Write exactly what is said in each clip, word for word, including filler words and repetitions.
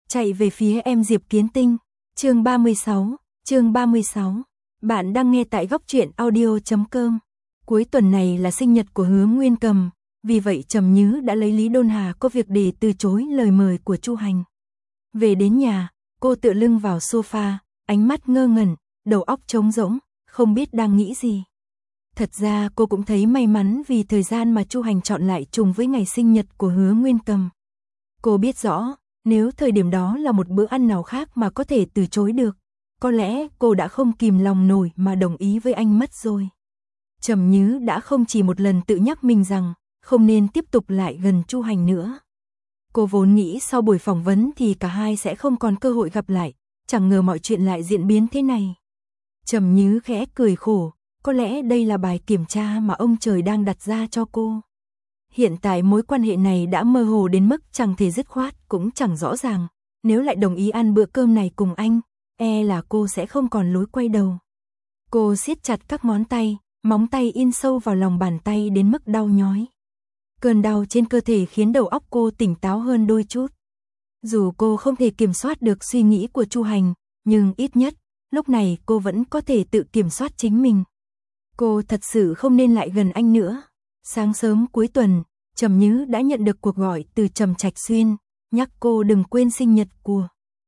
chạy về phía em Diệp Kiến Tinh. Chương ba mươi sáu, chương ba mươi sáu. Bạn đang nghe tại góc truyện audio chấm com. Cuối tuần này là sinh nhật của Hứa Nguyên Cầm, vì vậy Trầm Nhứ đã lấy Lý Đôn Hà có việc để từ chối lời mời của Chu Hành. Về đến nhà, cô tựa lưng vào sofa, ánh mắt ngơ ngẩn, đầu óc trống rỗng, không biết đang nghĩ gì. Thật ra cô cũng thấy may mắn vì thời gian mà Chu Hành chọn lại trùng với ngày sinh nhật của Hứa Nguyên Cầm. Cô biết rõ, nếu thời điểm đó là một bữa ăn nào khác mà có thể từ chối được, có lẽ cô đã không kìm lòng nổi mà đồng ý với anh mất rồi. Trầm Nhứ đã không chỉ một lần tự nhắc mình rằng không nên tiếp tục lại gần Chu Hành nữa. Cô vốn nghĩ sau buổi phỏng vấn thì cả hai sẽ không còn cơ hội gặp lại, chẳng ngờ mọi chuyện lại diễn biến thế này. Trầm Nhứ khẽ cười khổ, có lẽ đây là bài kiểm tra mà ông trời đang đặt ra cho cô. Hiện tại mối quan hệ này đã mơ hồ đến mức chẳng thể dứt khoát cũng chẳng rõ ràng, nếu lại đồng ý ăn bữa cơm này cùng anh, e là cô sẽ không còn lối quay đầu. Cô siết chặt các ngón tay, móng tay in sâu vào lòng bàn tay đến mức đau nhói. Cơn đau trên cơ thể khiến đầu óc cô tỉnh táo hơn đôi chút. Dù cô không thể kiểm soát được suy nghĩ của Chu Hành, nhưng ít nhất, lúc này cô vẫn có thể tự kiểm soát chính mình. Cô thật sự không nên lại gần anh nữa. Sáng sớm cuối tuần, Trầm Nhứ đã nhận được cuộc gọi từ Trầm Trạch Xuyên, nhắc cô đừng quên sinh nhật của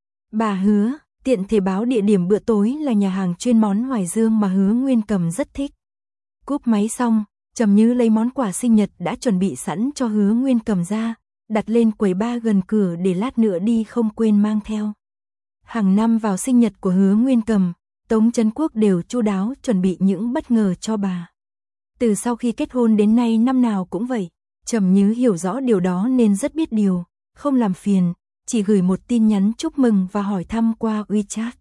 bà Hứa, tiện thể báo địa điểm bữa tối là nhà hàng chuyên món Hoài Dương mà Hứa Nguyên Cầm rất thích. Cúp máy xong, Trầm Nhứ lấy món quà sinh nhật đã chuẩn bị sẵn cho Hứa Nguyên Cầm ra, đặt lên quầy bar gần cửa để lát nữa đi không quên mang theo. Hàng năm vào sinh nhật của Hứa Nguyên Cầm, Tống Trấn Quốc đều chu đáo chuẩn bị những bất ngờ cho bà. Từ sau khi kết hôn đến nay năm nào cũng vậy, Trầm Nhứ hiểu rõ điều đó nên rất biết điều, không làm phiền, chỉ gửi một tin nhắn chúc mừng và hỏi thăm qua WeChat.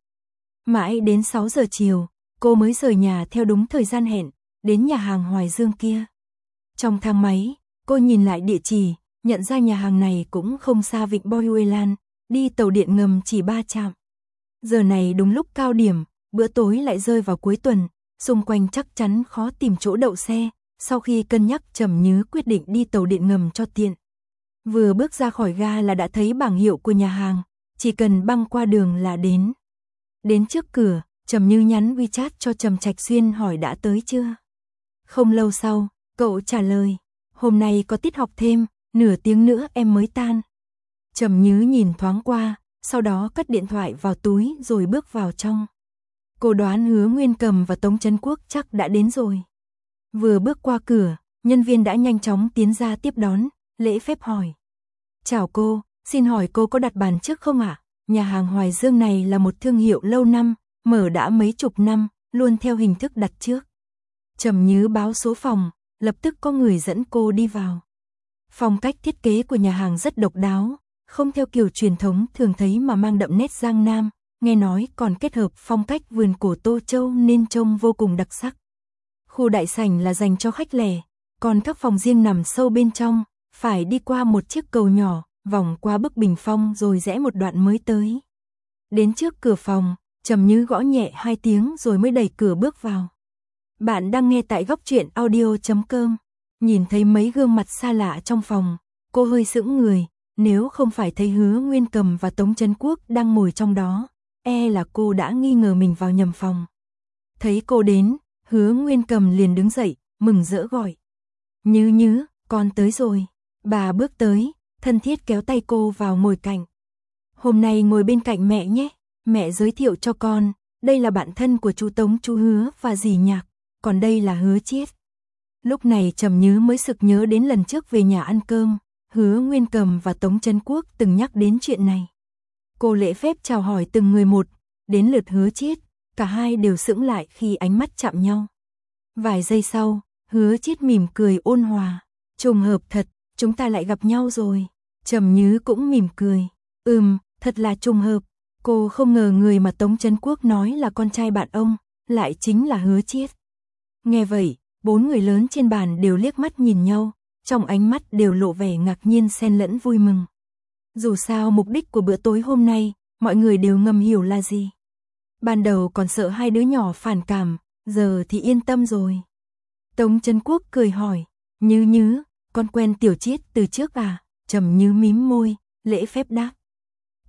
Mãi đến sáu giờ chiều, cô mới rời nhà theo đúng thời gian hẹn, đến nhà hàng Hoài Dương kia. Trong thang máy, cô nhìn lại địa chỉ, nhận ra nhà hàng này cũng không xa Vịnh Boyuelan, đi tàu điện ngầm chỉ ba trạm. Giờ này đúng lúc cao điểm, bữa tối lại rơi vào cuối tuần, xung quanh chắc chắn khó tìm chỗ đậu xe. Sau khi cân nhắc, Trầm Nhứ quyết định đi tàu điện ngầm cho tiện. Vừa bước ra khỏi ga là đã thấy bảng hiệu của nhà hàng, chỉ cần băng qua đường là đến. Đến trước cửa, Trầm Nhứ nhắn WeChat cho Trầm Trạch Xuyên hỏi đã tới chưa. Không lâu sau, cậu trả lời, hôm nay có tiết học thêm, nửa tiếng nữa em mới tan. Trầm Nhứ nhìn thoáng qua, sau đó cất điện thoại vào túi rồi bước vào trong. Cô đoán Hứa Nguyên Cầm và Tống Trấn Quốc chắc đã đến rồi. Vừa bước qua cửa, nhân viên đã nhanh chóng tiến ra tiếp đón, lễ phép hỏi. Chào cô, xin hỏi cô có đặt bàn trước không ạ? Nhà hàng Hoài Dương này là một thương hiệu lâu năm, mở đã mấy chục năm, luôn theo hình thức đặt trước. Trầm Nhứ báo số phòng, lập tức có người dẫn cô đi vào. Phong cách thiết kế của nhà hàng rất độc đáo, không theo kiểu truyền thống thường thấy mà mang đậm nét Giang Nam, nghe nói còn kết hợp phong cách vườn cổ Tô Châu nên trông vô cùng đặc sắc. Khu đại sảnh là dành cho khách lẻ, còn các phòng riêng nằm sâu bên trong, phải đi qua một chiếc cầu nhỏ, vòng qua bức bình phong rồi rẽ một đoạn mới tới. Đến trước cửa phòng, Trầm Nhứ gõ nhẹ hai tiếng rồi mới đẩy cửa bước vào. Bạn đang nghe tại góc truyện audio chấm com. Nhìn thấy mấy gương mặt xa lạ trong phòng, cô hơi sững người, nếu không phải thấy Hứa Nguyên Cầm và Tống Trấn Quốc đang ngồi trong đó, e là cô đã nghi ngờ mình vào nhầm phòng. Thấy cô đến, Hứa Nguyên Cầm liền đứng dậy, mừng rỡ gọi. Nhứ Nhứ, con tới rồi. Bà bước tới, thân thiết kéo tay cô vào ngồi cạnh. Hôm nay ngồi bên cạnh mẹ nhé, mẹ giới thiệu cho con, đây là bạn thân của chú Tống chú Hứa và dì Nhạc, còn đây là Hứa Chiết. Lúc này Trầm Nhứ mới sực nhớ đến lần trước về nhà ăn cơm, Hứa Nguyên Cầm và Tống Trấn Quốc từng nhắc đến chuyện này. Cô lễ phép chào hỏi từng người một, đến lượt Hứa Chiết, cả hai đều sững lại khi ánh mắt chạm nhau. Vài giây sau, Hứa Chiết mỉm cười ôn hòa, trùng hợp thật, chúng ta lại gặp nhau rồi. Trầm Nhứ cũng mỉm cười, ừm, thật là trùng hợp. Cô không ngờ người mà Tống Trấn Quốc nói là con trai bạn ông, lại chính là Hứa Chiết. Nghe vậy, bốn người lớn trên bàn đều liếc mắt nhìn nhau, trong ánh mắt đều lộ vẻ ngạc nhiên xen lẫn vui mừng. Dù sao mục đích của bữa tối hôm nay, mọi người đều ngầm hiểu là gì. Ban đầu còn sợ hai đứa nhỏ phản cảm, giờ thì yên tâm rồi. Tống Trấn Quốc cười hỏi, Nhứ Nhứ, con quen Tiểu Chiết từ trước à? Trầm Nhứ mím môi, lễ phép đáp.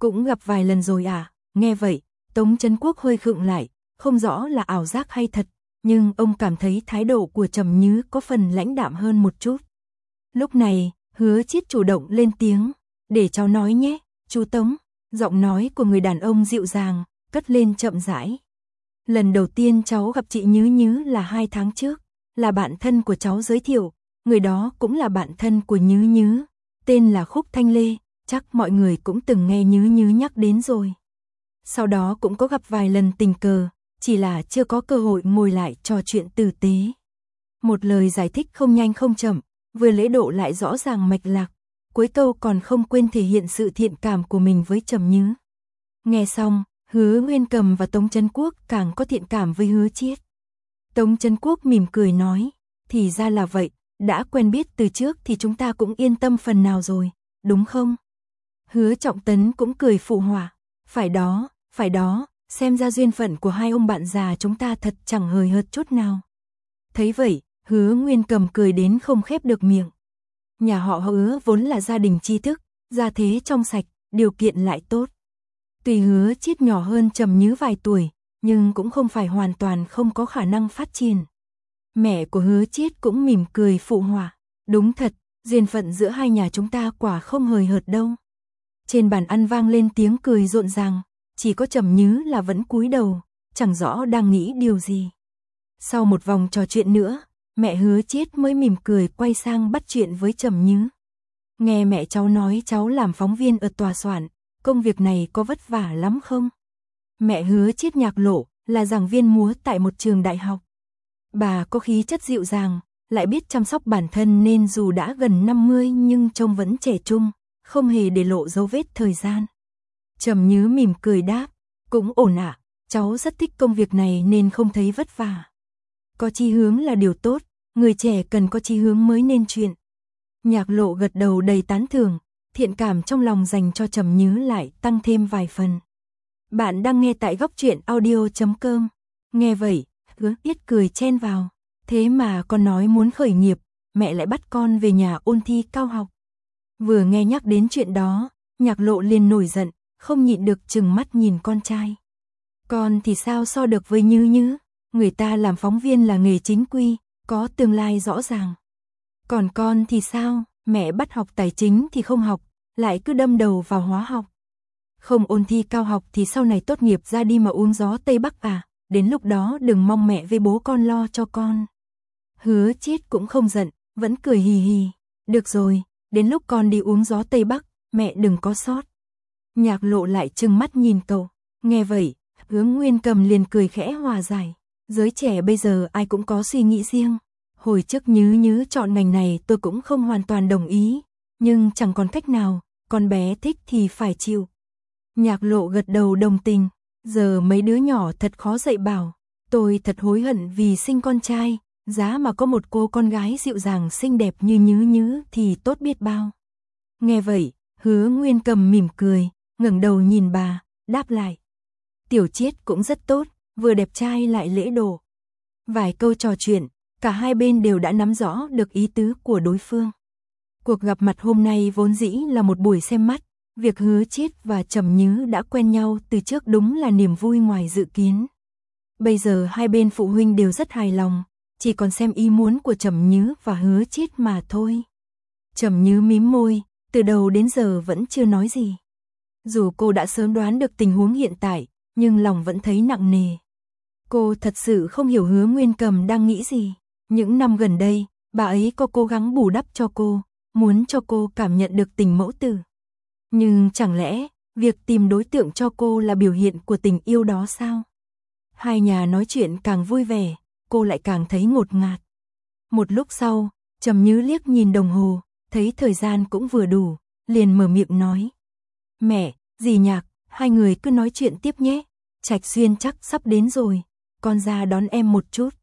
Cũng gặp vài lần rồi à? Nghe vậy, Tống Chấn Quốc hơi khựng lại, không rõ là ảo giác hay thật, nhưng ông cảm thấy thái độ của Trầm Nhứ có phần lãnh đạm hơn một chút. Lúc này, Hứa Chiết chủ động lên tiếng, để cháu nói nhé, chú Tống. Giọng nói của người đàn ông dịu dàng, cất lên chậm rãi. Lần đầu tiên cháu gặp chị Nhứ Nhứ là hai tháng trước, là bạn thân của cháu giới thiệu, người đó cũng là bạn thân của Nhứ Nhứ, tên là Khúc Thanh Lê, chắc mọi người cũng từng nghe Nhứ Nhứ nhắc đến rồi. Sau đó cũng có gặp vài lần tình cờ, chỉ là chưa có cơ hội ngồi lại trò chuyện tử tế. Một lời giải thích không nhanh không chậm, vừa lễ độ lại rõ ràng mạch lạc, cuối câu còn không quên thể hiện sự thiện cảm của mình với Trầm Nhứ. Nghe xong, Hứa Nguyên Cầm và Tống Chấn Quốc càng có thiện cảm với Hứa Chiết. Tống Chấn Quốc mỉm cười nói, thì ra là vậy, đã quen biết từ trước thì chúng ta cũng yên tâm phần nào rồi, đúng không? Hứa Trọng Tấn cũng cười phụ họa, phải đó, phải đó, xem ra duyên phận của hai ông bạn già chúng ta thật chẳng hời hợt chút nào. Thấy vậy, Hứa Nguyên Cầm cười đến không khép được miệng. Nhà họ Hứa vốn là gia đình tri thức, gia thế trong sạch, điều kiện lại tốt. Tuy Hứa Chiết nhỏ hơn Trầm Nhứ vài tuổi, nhưng cũng không phải hoàn toàn không có khả năng phát triển. Mẹ của Hứa Chiết cũng mỉm cười phụ họa, đúng thật, duyên phận giữa hai nhà chúng ta quả không hời hợt đâu. Trên bàn ăn vang lên tiếng cười rộn ràng, chỉ có Trầm Nhứ là vẫn cúi đầu, chẳng rõ đang nghĩ điều gì. Sau một vòng trò chuyện nữa, mẹ Hứa Chiết mới mỉm cười quay sang bắt chuyện với Trầm Nhứ. Nghe mẹ cháu nói cháu làm phóng viên ở tòa soạn, công việc này có vất vả lắm không? Mẹ Hứa Chiết Nhạc Lộ là giảng viên múa tại một trường đại học. Bà có khí chất dịu dàng, lại biết chăm sóc bản thân nên dù đã gần năm mươi nhưng trông vẫn trẻ trung, không hề để lộ dấu vết thời gian. Trầm Nhứ mỉm cười đáp, cũng ổn ạ, cháu rất thích công việc này nên không thấy vất vả. Có chí hướng là điều tốt, người trẻ cần có chí hướng mới nên chuyện. Nhạc Lộ gật đầu đầy tán thưởng, thiện cảm trong lòng dành cho Trầm Nhứ lại tăng thêm vài phần. Bạn đang nghe tại góc truyện audio chấm com. Nghe vậy, Hứa Chiết cười chen vào, thế mà con nói muốn khởi nghiệp, mẹ lại bắt con về nhà ôn thi cao học. Vừa nghe nhắc đến chuyện đó, Nhạc Lộ liền nổi giận, không nhịn được trừng mắt nhìn con trai. Con thì sao so được với Nhứ Nhứ, người ta làm phóng viên là nghề chính quy, có tương lai rõ ràng. Còn con thì sao, mẹ bắt học tài chính thì không học, lại cứ đâm đầu vào hóa học. Không ôn thi cao học thì sau này tốt nghiệp ra đi mà uống gió Tây Bắc à, đến lúc đó đừng mong mẹ với bố con lo cho con. Hứa Chiết cũng không giận, vẫn cười hì hì, được rồi, đến lúc con đi uống gió Tây Bắc, mẹ đừng có sót. Nhạc Lộ lại trừng mắt nhìn cậu, nghe vậy, Hứa Nguyên Cầm liền cười khẽ hòa giải, giới trẻ bây giờ ai cũng có suy nghĩ riêng. Hồi trước Nhứ Nhứ chọn ngành này tôi cũng không hoàn toàn đồng ý, nhưng chẳng còn cách nào, con bé thích thì phải chịu. Nhạc Lộ gật đầu đồng tình, giờ mấy đứa nhỏ thật khó dạy bảo, tôi thật hối hận vì sinh con trai, giá mà có một cô con gái dịu dàng xinh đẹp như Nhứ Nhứ thì tốt biết bao. Nghe vậy, Hứa Nguyên Cầm mỉm cười, ngẩng đầu nhìn bà, đáp lại. Tiểu Chiết cũng rất tốt, vừa đẹp trai lại lễ độ. Vài câu trò chuyện, cả hai bên đều đã nắm rõ được ý tứ của đối phương. Cuộc gặp mặt hôm nay vốn dĩ là một buổi xem mắt, việc Hứa Chiết và Trầm Nhứ đã quen nhau từ trước đúng là niềm vui ngoài dự kiến. Bây giờ hai bên phụ huynh đều rất hài lòng, chỉ còn xem ý muốn của Trầm Nhứ và Hứa Chiết mà thôi. Trầm Nhứ mím môi, từ đầu đến giờ vẫn chưa nói gì. Dù cô đã sớm đoán được tình huống hiện tại, nhưng lòng vẫn thấy nặng nề. Cô thật sự không hiểu Hứa Nguyên Cầm đang nghĩ gì. Những năm gần đây, bà ấy có cố gắng bù đắp cho cô, muốn cho cô cảm nhận được tình mẫu tử. Nhưng chẳng lẽ, việc tìm đối tượng cho cô là biểu hiện của tình yêu đó sao? Hai nhà nói chuyện càng vui vẻ, cô lại càng thấy ngột ngạt. Một lúc sau, Trầm Nhứ liếc nhìn đồng hồ, thấy thời gian cũng vừa đủ, liền mở miệng nói. Mẹ, dì Nhạc, hai người cứ nói chuyện tiếp nhé, Trạch Xuyên chắc sắp đến rồi, con ra đón em một chút.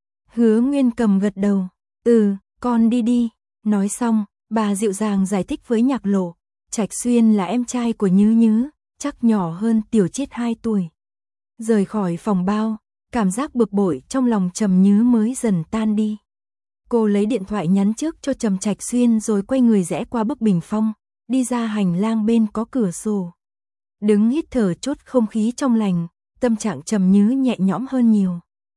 Hứa Nguyên Cầm gật đầu, ừ, con đi đi. Nói xong, bà dịu dàng giải thích với Nhạc Lộ, Trạch Xuyên là em trai của Nhứ Nhứ, chắc nhỏ hơn Tiểu Chiết hai tuổi. Rời khỏi phòng bao, cảm giác bực bội trong lòng Trầm Nhứ mới dần tan đi. Cô lấy điện thoại nhắn trước cho Trầm Trạch Xuyên rồi quay người rẽ qua bức bình phong, đi ra hành lang bên có cửa sổ. đứng hít thở chút không khí trong lành, tâm trạng Trầm Như nhẹ nhõm hơn nhiều.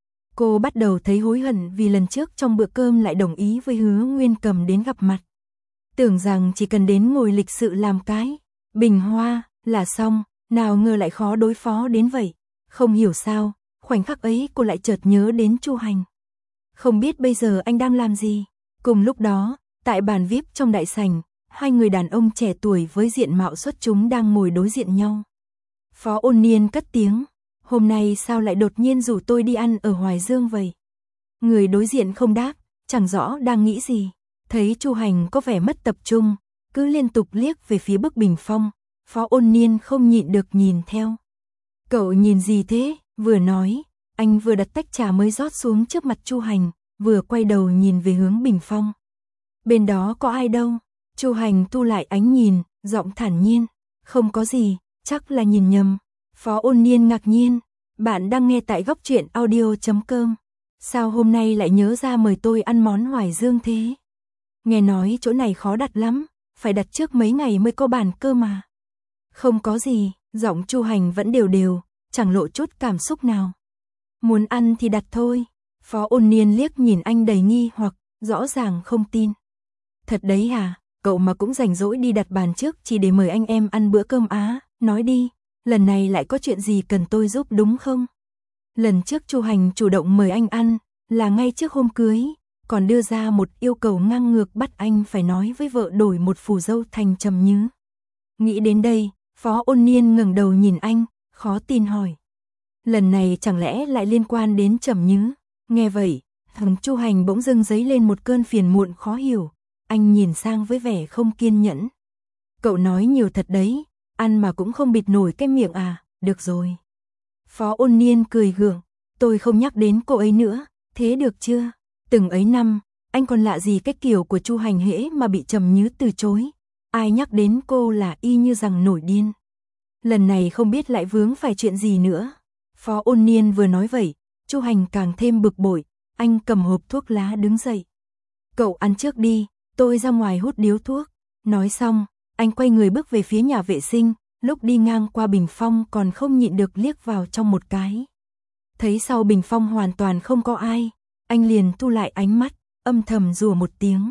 Cô bắt đầu thấy hối hận vì lần trước trong bữa cơm lại đồng ý với Hứa Nguyên Cầm đến gặp mặt. Tưởng rằng chỉ cần đến ngồi lịch sự làm cái bình hoa là xong, nào ngờ lại khó đối phó đến vậy. Không hiểu sao, khoảnh khắc ấy cô lại chợt nhớ đến Chu Hành. Không biết bây giờ anh đang làm gì. Cùng lúc đó, tại bàn vi ai pi trong đại sảnh, hai người đàn ông trẻ tuổi với diện mạo xuất chúng đang ngồi đối diện nhau. Phó Ôn Niên cất tiếng, hôm nay sao lại đột nhiên rủ tôi đi ăn ở Hoài Dương vậy? Người đối diện không đáp, chẳng rõ đang nghĩ gì. Thấy Chu Hành có vẻ mất tập trung, cứ liên tục liếc về phía bức bình phong, Phó Ôn Niên không nhịn được nhìn theo. Cậu nhìn gì thế? Vừa nói, anh vừa đặt tách trà mới rót xuống trước mặt Chu Hành, vừa quay đầu nhìn về hướng bình phong. Bên đó có ai đâu? Chu Hành thu lại ánh nhìn, giọng thản nhiên, không có gì, chắc là nhìn nhầm. Phó Ôn Niên ngạc nhiên, bạn đang nghe tại góc truyện audio chấm com. Sao hôm nay lại nhớ ra mời tôi ăn món Hoài Dương thế? Nghe nói chỗ này khó đặt lắm, phải đặt trước mấy ngày mới có bàn cơ mà. Không có gì, giọng Chu Hành vẫn đều đều, chẳng lộ chút cảm xúc nào. Muốn ăn thì đặt thôi. Phó Ôn Niên liếc nhìn anh đầy nghi hoặc, rõ ràng không tin. Thật đấy hả, cậu mà cũng rảnh rỗi đi đặt bàn trước chỉ để mời anh em ăn bữa cơm á, nói đi, lần này lại có chuyện gì cần tôi giúp đúng không? Lần trước Chu Hành chủ động mời anh ăn, là ngay trước hôm cưới, còn đưa ra một yêu cầu ngang ngược bắt anh phải nói với vợ đổi một phù dâu thành Trầm Như. Nghĩ đến đây, Phó Ôn Niên ngẩng đầu nhìn anh, khó tin hỏi. Lần này chẳng lẽ lại liên quan đến Trầm Như? Nghe vậy, thằng Chu Hành bỗng dưng dấy lên một cơn phiền muộn khó hiểu, anh nhìn sang với vẻ không kiên nhẫn. Cậu nói nhiều thật đấy, ăn mà cũng không bịt nổi cái miệng à, được rồi. Phó Ôn Niên cười gượng, tôi không nhắc đến cô ấy nữa, thế được chưa? Từng ấy năm, anh còn lạ gì cái kiểu của Chu Hành hễ mà bị Trầm Như từ chối. Ai nhắc đến cô là y như rằng nổi điên. Lần này không biết lại vướng phải chuyện gì nữa. Phó Ôn Niên vừa nói vậy, Chu Hành càng thêm bực bội, anh cầm hộp thuốc lá đứng dậy. Cậu ăn trước đi, tôi ra ngoài hút điếu thuốc. Nói xong, anh quay người bước về phía nhà vệ sinh, lúc đi ngang qua bình phong còn không nhịn được liếc vào trong một cái. Thấy sau bình phong hoàn toàn không có ai, anh liền thu lại ánh mắt, âm thầm rủa một tiếng.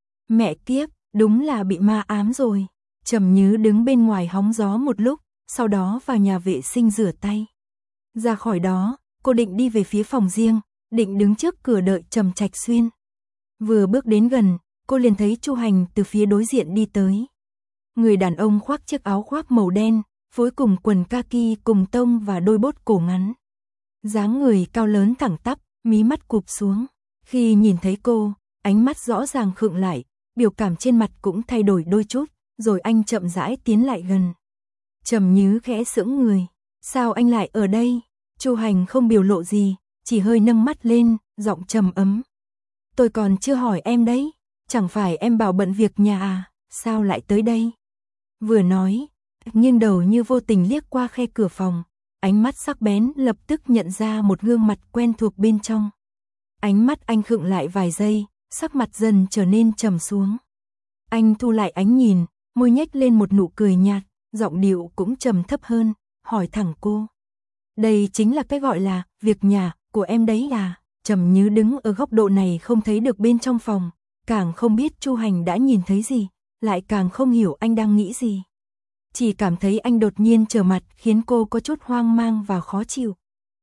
Mẹ kiếp, đúng là bị ma ám rồi. Trầm Như đứng bên ngoài hóng gió một lúc, sau đó vào nhà vệ sinh rửa tay. Ra khỏi đó, cô định đi về phía phòng riêng, định đứng trước cửa đợi Trầm Trạch Xuyên. Vừa bước đến gần, cô liền thấy Chu Hành từ phía đối diện đi tới. Người đàn ông khoác chiếc áo khoác màu đen, phối cùng quần kaki cùng tông và đôi bốt cổ ngắn. Dáng người cao lớn thẳng tắp, mí mắt cụp xuống. Khi nhìn thấy cô, ánh mắt rõ ràng khựng lại, biểu cảm trên mặt cũng thay đổi đôi chút, rồi anh chậm rãi tiến lại gần. Trầm Như khẽ sững người, sao anh lại ở đây? Chu Hành không biểu lộ gì, chỉ hơi nâng mắt lên, giọng trầm ấm. Tôi còn chưa hỏi em đấy, chẳng phải em bảo bận việc nhà à, sao lại tới đây? Vừa nói, nghiêng đầu như vô tình liếc qua khe cửa phòng, ánh mắt sắc bén lập tức nhận ra một gương mặt quen thuộc bên trong. Ánh mắt anh khựng lại vài giây, sắc mặt dần trở nên trầm xuống. Anh thu lại ánh nhìn, môi nhếch lên một nụ cười nhạt, giọng điệu cũng trầm thấp hơn, hỏi thẳng cô. Đây chính là cái gọi là việc nhà của em đấy à? Trầm Như đứng ở góc độ này không thấy được bên trong phòng, càng không biết Chu Hành đã nhìn thấy gì, lại càng không hiểu anh đang nghĩ gì. Chỉ cảm thấy anh đột nhiên trở mặt khiến cô có chút hoang mang và khó chịu.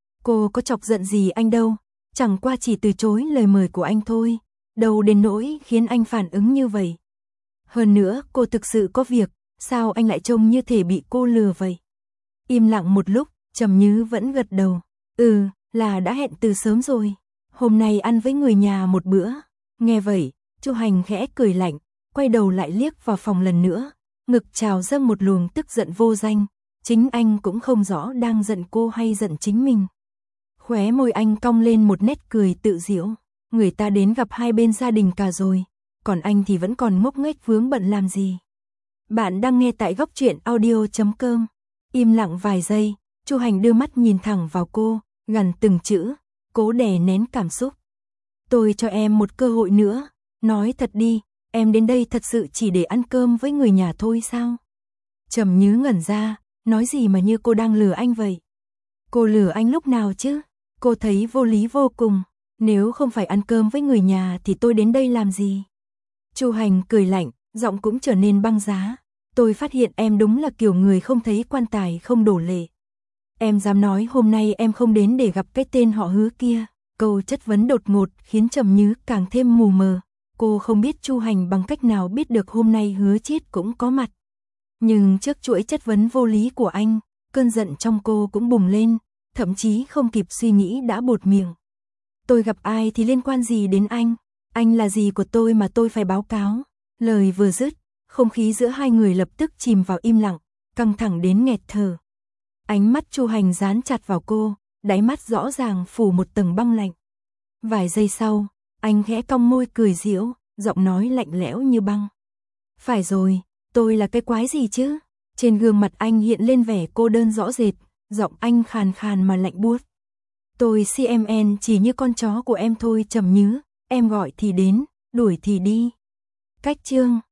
Cô có chọc giận gì anh đâu, chẳng qua chỉ từ chối lời mời của anh thôi, đâu đến nỗi khiến anh phản ứng như vậy. Hơn nữa cô thực sự có việc, sao anh lại trông như thể bị cô lừa vậy? Im lặng một lúc, Trầm Như vẫn gật đầu. Ừ, là đã hẹn từ sớm rồi. Hôm nay ăn với người nhà một bữa. Nghe vậy, Chu Hành khẽ cười lạnh, quay đầu lại liếc vào phòng lần nữa, ngực trào dâng một luồng tức giận vô danh. Chính anh cũng không rõ đang giận cô hay giận chính mình. Khóe môi anh cong lên một nét cười tự giễu. Người ta đến gặp hai bên gia đình cả rồi, còn anh thì vẫn còn ngốc nghếch vướng bận làm gì. Bạn đang nghe tại góc truyện audio chấm com. Im lặng vài giây, Chu Hành đưa mắt nhìn thẳng vào cô, gằn từng chữ, cố đè nén cảm xúc. Tôi cho em một cơ hội nữa, nói thật đi, em đến đây thật sự chỉ để ăn cơm với người nhà thôi sao? Trầm Như ngẩn ra, nói gì mà như cô đang lừa anh vậy? Cô lừa anh lúc nào chứ? Cô thấy vô lý vô cùng, nếu không phải ăn cơm với người nhà thì tôi đến đây làm gì? Chu Hành cười lạnh, giọng cũng trở nên băng giá. Tôi phát hiện em đúng là kiểu người không thấy quan tài không đổ lệ. Em dám nói hôm nay em không đến để gặp cái tên họ Hứa kia. Câu chất vấn đột ngột khiến Trầm Như càng thêm mù mờ. Cô không biết Chu Hành bằng cách nào biết được hôm nay Hứa Chiết cũng có mặt. Nhưng trước chuỗi chất vấn vô lý của anh, cơn giận trong cô cũng bùng lên, thậm chí không kịp suy nghĩ đã buột miệng. Tôi gặp ai thì liên quan gì đến anh? Anh là gì của tôi mà tôi phải báo cáo? Lời vừa dứt, không khí giữa hai người lập tức chìm vào im lặng, căng thẳng đến nghẹt thở. Ánh mắt Chu Hành dán chặt vào cô, đáy mắt rõ ràng phủ một tầng băng lạnh. Vài giây sau, anh khẽ cong môi cười giễu, giọng nói lạnh lẽo như băng. Phải rồi, tôi là cái quái gì chứ? Trên gương mặt anh hiện lên vẻ cô đơn rõ rệt, giọng anh khàn khàn mà lạnh buốt. Tôi xê em en chỉ như con chó của em thôi Trầm Như, em gọi thì đến, đuổi thì đi. Cách chương